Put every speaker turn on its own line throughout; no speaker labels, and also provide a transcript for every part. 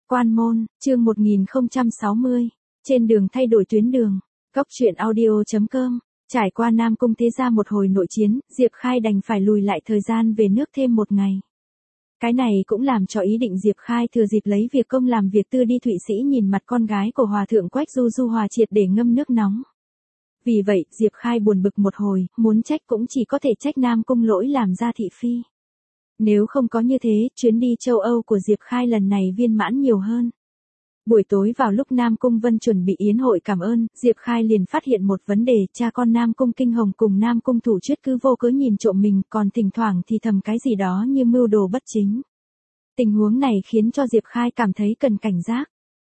Quan môn, chương 1060. Trên đường thay đổi tuyến đường. Góc truyện audio.com. Trải qua Nam Cung thế gia một hồi nội chiến, Diệp Khai đành phải lùi lại thời gian về nước thêm một ngày. Cái này cũng làm cho ý định Diệp Khai thừa dịp lấy việc công làm việc tư đi Thụy Sĩ nhìn mặt con gái của Hòa thượng Quách Du hòa triệt để ngâm nước nóng. Vì vậy, Diệp Khai buồn bực một hồi, muốn trách cũng chỉ có thể trách Nam Cung lỗi làm ra thị phi. Nếu không có như thế, chuyến đi châu Âu của Diệp Khai lần này viên mãn nhiều hơn. Buổi tối vào lúc Nam Cung Vân chuẩn bị yến hội cảm ơn, Diệp Khai liền phát hiện một vấn đề, cha con Nam Cung Kinh Hồng cùng Nam Cung Thủ Chuyết cứ vô cớ nhìn trộm mình, còn thỉnh thoảng thì thầm cái gì đó như mưu đồ bất chính. Tình huống này khiến cho Diệp Khai cảm thấy cần cảnh giác.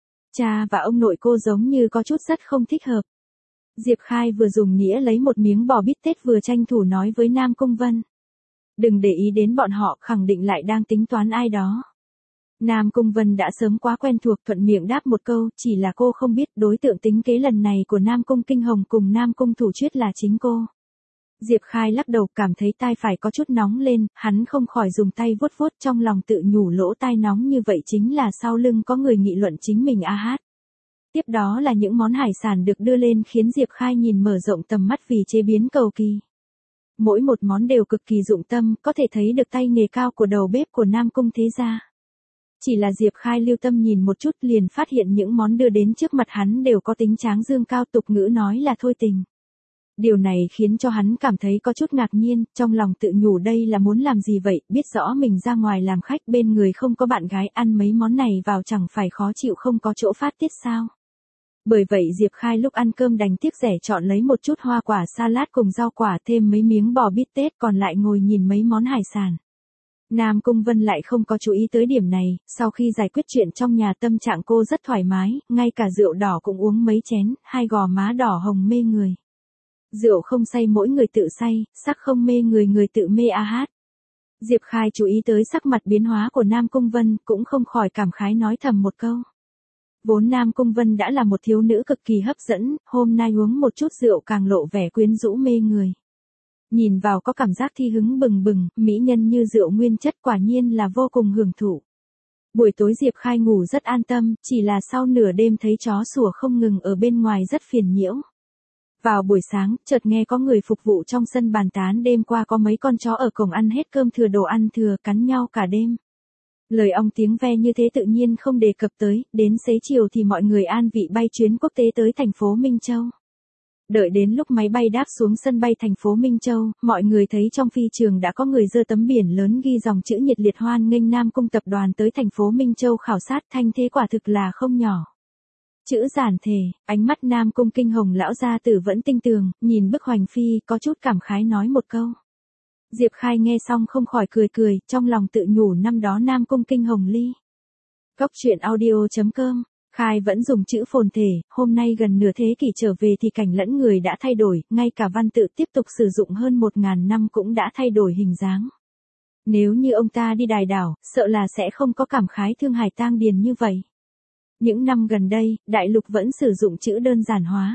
Cha và ông nội cô giống như có chút rất không thích hợp. Diệp Khai vừa dùng nghĩa lấy một miếng bò bít tết vừa tranh thủ nói với Nam Cung Vân. Đừng để ý đến bọn họ, khẳng định lại đang tính toán ai đó. Nam Cung Vân đã sớm quá quen thuộc, thuận miệng đáp một câu, chỉ là cô không biết đối tượng tính kế lần này của Nam Cung Kinh Hồng cùng Nam Cung Thủ Chuyết là chính cô. Diệp Khai lắc đầu, cảm thấy tai phải có chút nóng lên, hắn không khỏi dùng tay vuốt vuốt, trong lòng tự nhủ lỗ tai nóng như vậy chính là sau lưng có người nghị luận chính mình a hát. Tiếp đó là những món hải sản được đưa lên khiến Diệp Khai nhìn mở rộng tầm mắt vì chế biến cầu kỳ. Mỗi một món đều cực kỳ dụng tâm, có thể thấy được tay nghề cao của đầu bếp của Nam Cung thế gia. Chỉ là Diệp Khai lưu tâm nhìn một chút liền phát hiện những món đưa đến trước mặt hắn đều có tính tráng dương cao, tục ngữ nói là thôi tình. Điều này khiến cho hắn cảm thấy có chút ngạc nhiên, trong lòng tự nhủ đây là muốn làm gì vậy, biết rõ mình ra ngoài làm khách bên người không có bạn gái, ăn mấy món này vào chẳng phải khó chịu không có chỗ phát tiết sao. Bởi vậy Diệp Khai lúc ăn cơm đành tiếc rẻ chọn lấy một chút hoa quả salad cùng rau quả, thêm mấy miếng bò bít tết, còn lại ngồi nhìn mấy món hải sản. Nam Cung Vân lại không có chú ý tới điểm này, sau khi giải quyết chuyện trong nhà tâm trạng cô rất thoải mái, ngay cả rượu đỏ cũng uống mấy chén, hai gò má đỏ hồng mê người. Rượu không say mỗi người tự say, sắc không mê người người tự mê a hát. Diệp Khai chú ý tới sắc mặt biến hóa của Nam Cung Vân, cũng không khỏi cảm khái nói thầm một câu. Vốn Nam Cung Vân đã là một thiếu nữ cực kỳ hấp dẫn, hôm nay uống một chút rượu càng lộ vẻ quyến rũ mê người. Nhìn vào có cảm giác thi hứng bừng bừng, mỹ nhân như rượu nguyên chất quả nhiên là vô cùng hưởng thụ. Buổi tối Diệp Khai ngủ rất an tâm, chỉ là sau nửa đêm thấy chó sủa không ngừng ở bên ngoài rất phiền nhiễu. Vào buổi sáng, chợt nghe có người phục vụ trong sân bàn tán đêm qua có mấy con chó ở cổng ăn hết cơm thừa đồ ăn thừa cắn nhau cả đêm. Lời ong tiếng ve như thế tự nhiên không đề cập tới, đến xế chiều thì mọi người an vị bay chuyến quốc tế tới thành phố Minh Châu. Đợi đến lúc máy bay đáp xuống sân bay thành phố Minh Châu, mọi người thấy trong phi trường đã có người giơ tấm biển lớn ghi dòng chữ nhiệt liệt hoan nghênh Nam Cung tập đoàn tới thành phố Minh Châu khảo sát, thanh thế quả thực là không nhỏ. Chữ giản thể, ánh mắt Nam Cung Kinh Hồng lão gia tử vẫn tinh tường, nhìn bức hoành phi, có chút cảm khái nói một câu. Diệp Khai nghe xong không khỏi cười cười, trong lòng tự nhủ năm đó Nam Cung Kinh Hồng ly. Góc truyện audio.com. Khai vẫn dùng chữ phồn thể, hôm nay gần nửa thế kỷ trở về thì cảnh lẫn người đã thay đổi, ngay cả văn tự tiếp tục sử dụng hơn 1000 năm cũng đã thay đổi hình dáng. Nếu như ông ta đi đài đảo, sợ là sẽ không có cảm khái thương hải tang điền như vậy. Những năm gần đây, đại lục vẫn sử dụng chữ đơn giản hóa.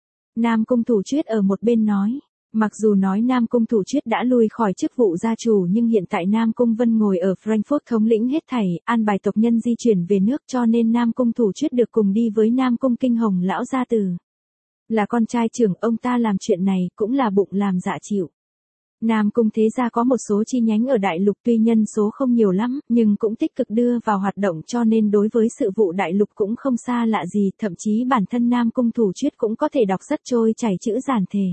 Nam Cung Thủ Chuyết ở một bên nói. Mặc dù nói Nam Cung Thủ Chuyết đã lui khỏi chức vụ gia chủ nhưng hiện tại Nam Cung Vân ngồi ở Frankfurt thống lĩnh hết thảy, an bài tộc nhân di chuyển về nước cho nên Nam Cung Thủ Chuyết được cùng đi với Nam Cung Kinh Hồng lão gia tử. Là con trai trưởng ông ta làm chuyện này cũng là bụng làm dạ chịu. Nam Cung thế gia có một số chi nhánh ở đại lục tuy nhân số không nhiều lắm nhưng cũng tích cực đưa vào hoạt động cho nên đối với sự vụ đại lục cũng không xa lạ gì, thậm chí bản thân Nam Cung Thủ Chuyết cũng có thể đọc rất trôi chảy chữ giản thể.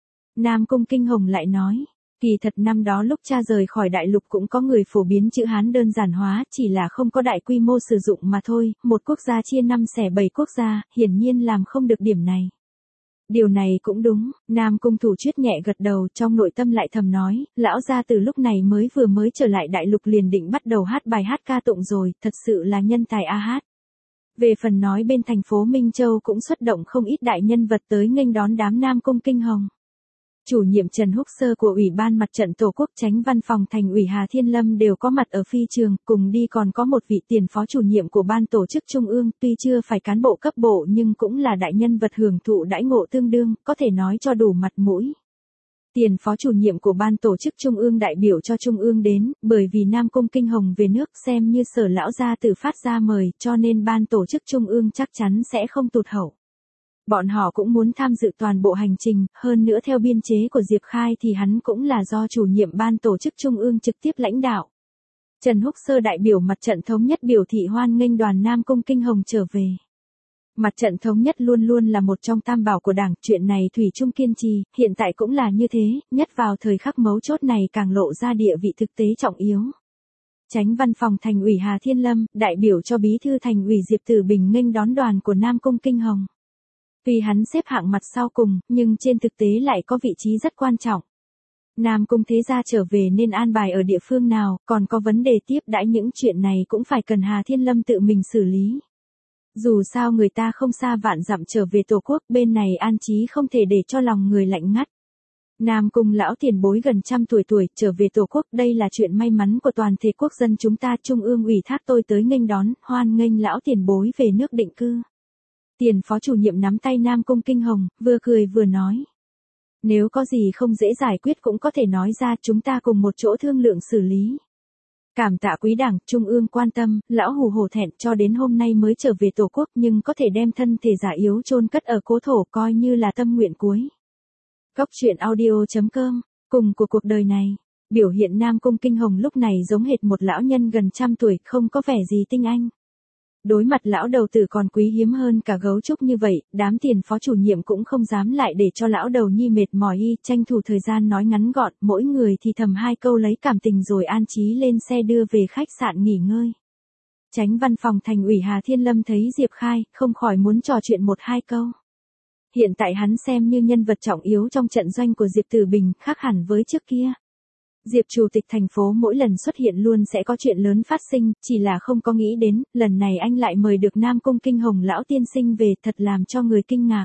Nam Cung Kinh Hồng lại nói, kỳ thật năm đó lúc cha rời khỏi đại lục cũng có người phổ biến chữ Hán đơn giản hóa, chỉ là không có đại quy mô sử dụng mà thôi, một quốc gia chia 5 xẻ 7 quốc gia, hiển nhiên làm không được điểm này. Điều này cũng đúng, Nam Cung Thủ Chuyết nhẹ gật đầu, trong nội tâm lại thầm nói, lão gia từ lúc này vừa mới trở lại đại lục liền định bắt đầu hát bài hát ca tụng rồi, thật sự là nhân tài a hát. Về phần nói bên thành phố Minh Châu cũng xuất động không ít đại nhân vật tới nghênh đón đám Nam Cung Kinh Hồng. Chủ nhiệm Trần Húc Sơ của Ủy ban Mặt trận Tổ quốc Chánh văn phòng Thành ủy Hà Thiên Lâm đều có mặt ở phi trường, cùng đi còn có một vị tiền phó chủ nhiệm của ban tổ chức trung ương, tuy chưa phải cán bộ cấp bộ nhưng cũng là đại nhân vật hưởng thụ đãi ngộ tương đương, có thể nói cho đủ mặt mũi. Tiền phó chủ nhiệm của ban tổ chức Trung ương đại biểu cho Trung ương đến, bởi vì Nam Cung Kinh Hồng về nước xem như Sở lão gia tử phát ra mời, cho nên ban tổ chức Trung ương chắc chắn sẽ không tụt hậu. Bọn họ cũng muốn tham dự toàn bộ hành trình, hơn nữa theo biên chế của Diệp Khai thì hắn cũng là do chủ nhiệm ban tổ chức Trung ương trực tiếp lãnh đạo. Trần Húc Sơ đại biểu Mặt trận Thống nhất biểu thị hoan nghênh đoàn Nam Cung Kinh Hồng trở về. Mặt trận Thống nhất luôn luôn là một trong tam bảo của Đảng, chuyện này thủy chung kiên trì, hiện tại cũng là như thế, nhất vào thời khắc mấu chốt này càng lộ ra địa vị thực tế trọng yếu. Chánh văn phòng Thành ủy Hà Thiên Lâm, đại biểu cho Bí thư Thành ủy Diệp Tử Bình nghênh đón đoàn của Nam Cung Kinh Hồng. Tuy hắn xếp hạng mặt sau cùng, nhưng trên thực tế lại có vị trí rất quan trọng. Nam Cung thế gia trở về nên an bài ở địa phương nào, còn có vấn đề tiếp đãi những chuyện này cũng phải cần Hà Thiên Lâm tự mình xử lý. Dù sao người ta không xa vạn dặm trở về Tổ quốc, bên này an trí không thể để cho lòng người lạnh ngắt. Nam Cung lão tiền bối gần 100 tuổi trở về Tổ quốc, đây là chuyện may mắn của toàn thể quốc dân chúng ta. Trung ương ủy thác tôi tới nghênh đón, hoan nghênh lão tiền bối về nước định cư. Tiền phó chủ nhiệm nắm tay Nam Cung Kinh Hồng, vừa cười vừa nói. Nếu có gì không dễ giải quyết cũng có thể nói ra, chúng ta cùng một chỗ thương lượng xử lý. Cảm tạ quý Đảng, Trung ương quan tâm, lão hù hổ thẹn cho đến hôm nay mới trở về Tổ quốc nhưng có thể đem thân thể già yếu chôn cất ở cố thổ coi như là tâm nguyện cuối. Góc truyện audio.com, cùng của cuộc đời này, biểu hiện Nam Cung Kinh Hồng lúc này giống hệt một lão nhân gần 100 tuổi, không có vẻ gì tinh anh. Đối mặt lão đầu tử còn quý hiếm hơn cả gấu trúc như vậy, đám tiền phó chủ nhiệm cũng không dám lại để cho lão đầu nhi mệt mỏi tranh thủ thời gian nói ngắn gọn, mỗi người thì thầm 2 câu lấy cảm tình rồi an trí lên xe đưa về khách sạn nghỉ ngơi. Chánh văn phòng Thành ủy Hà Thiên Lâm thấy Diệp Khai, không khỏi muốn trò chuyện 1-2 câu. Hiện tại hắn xem như nhân vật trọng yếu trong trận doanh của Diệp Tử Bình, khác hẳn với trước kia. Diệp chủ tịch thành phố mỗi lần xuất hiện luôn sẽ có chuyện lớn phát sinh, chỉ là không có nghĩ đến, lần này anh lại mời được Nam Cung Kinh Hồng lão tiên sinh về, thật làm cho người kinh ngạc.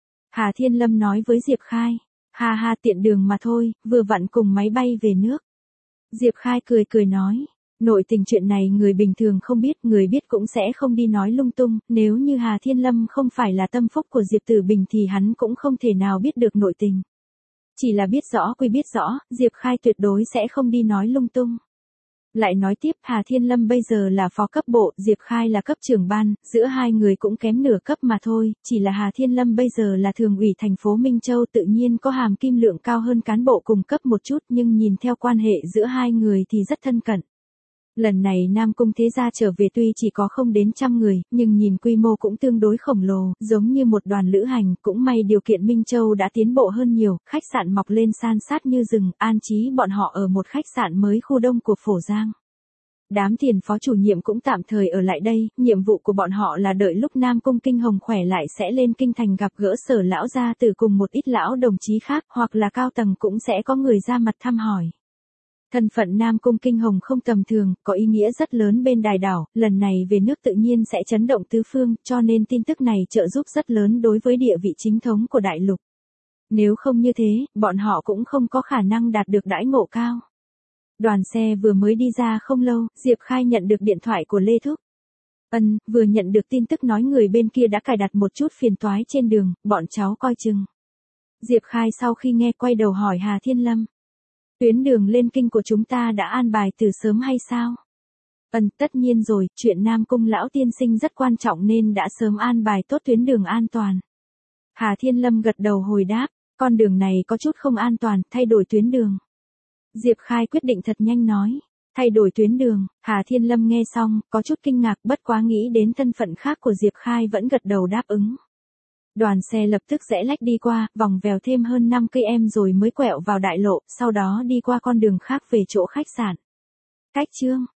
Hà Thiên Lâm nói với Diệp Khai, ha ha tiện đường mà thôi, vừa vặn cùng máy bay về nước. Diệp Khai cười cười nói, nội tình chuyện này người bình thường không biết, người biết cũng sẽ không đi nói lung tung, nếu như Hà Thiên Lâm không phải là tâm phúc của Diệp Tử Bình thì hắn cũng không thể nào biết được nội tình. Chỉ là biết rõ quy biết rõ, Diệp Khai tuyệt đối sẽ không đi nói lung tung. Lại nói tiếp, Hà Thiên Lâm bây giờ là phó cấp bộ, Diệp Khai là cấp trưởng ban, giữa hai người cũng kém nửa cấp mà thôi, chỉ là Hà Thiên Lâm bây giờ là thường ủy thành phố Minh Châu, tự nhiên có hàm kim lượng cao hơn cán bộ cùng cấp một chút, nhưng nhìn theo quan hệ giữa hai người thì rất thân cận. Lần này Nam Cung thế gia trở về tuy chỉ có không đến 100 người, nhưng nhìn quy mô cũng tương đối khổng lồ, giống như một đoàn lữ hành, cũng may điều kiện Minh Châu đã tiến bộ hơn nhiều, khách sạn mọc lên san sát như rừng, an trí bọn họ ở một khách sạn mới khu đông của Phổ Giang. Đám tiền phó chủ nhiệm cũng tạm thời ở lại đây, nhiệm vụ của bọn họ là đợi lúc Nam Cung Kinh Hồng khỏe lại sẽ lên kinh thành gặp gỡ Sở lão gia tử cùng một ít lão đồng chí khác, hoặc là cao tầng cũng sẽ có người ra mặt thăm hỏi. Thân phận Nam Cung Kinh Hồng không tầm thường, có ý nghĩa rất lớn bên đài đảo, lần này về nước tự nhiên sẽ chấn động tứ phương, cho nên tin tức này trợ giúp rất lớn đối với địa vị chính thống của đại lục. Nếu không như thế, bọn họ cũng không có khả năng đạt được đãi ngộ cao. Đoàn xe vừa mới đi ra không lâu, Diệp Khai nhận được điện thoại của Lê Thúc. Vừa nhận được tin tức nói người bên kia đã cài đặt một chút phiền toái trên đường, bọn cháu coi chừng. Diệp Khai sau khi nghe quay đầu hỏi Hà Thiên Lâm. Tuyến đường lên kinh của chúng ta đã an bài từ sớm hay sao? Tất nhiên rồi, chuyện Nam Cung lão tiên sinh rất quan trọng nên đã sớm an bài tốt tuyến đường an toàn. Hà Thiên Lâm gật đầu hồi đáp, con đường này có chút không an toàn, thay đổi tuyến đường. Diệp Khai quyết định thật nhanh nói, thay đổi tuyến đường. Hà Thiên Lâm nghe xong, có chút kinh ngạc, bất quá nghĩ đến thân phận khác của Diệp Khai vẫn gật đầu đáp ứng. Đoàn xe lập tức rẽ lách đi qua, vòng vèo thêm hơn 5 km rồi mới quẹo vào đại lộ, sau đó đi qua con đường khác về chỗ khách sạn. Cách chương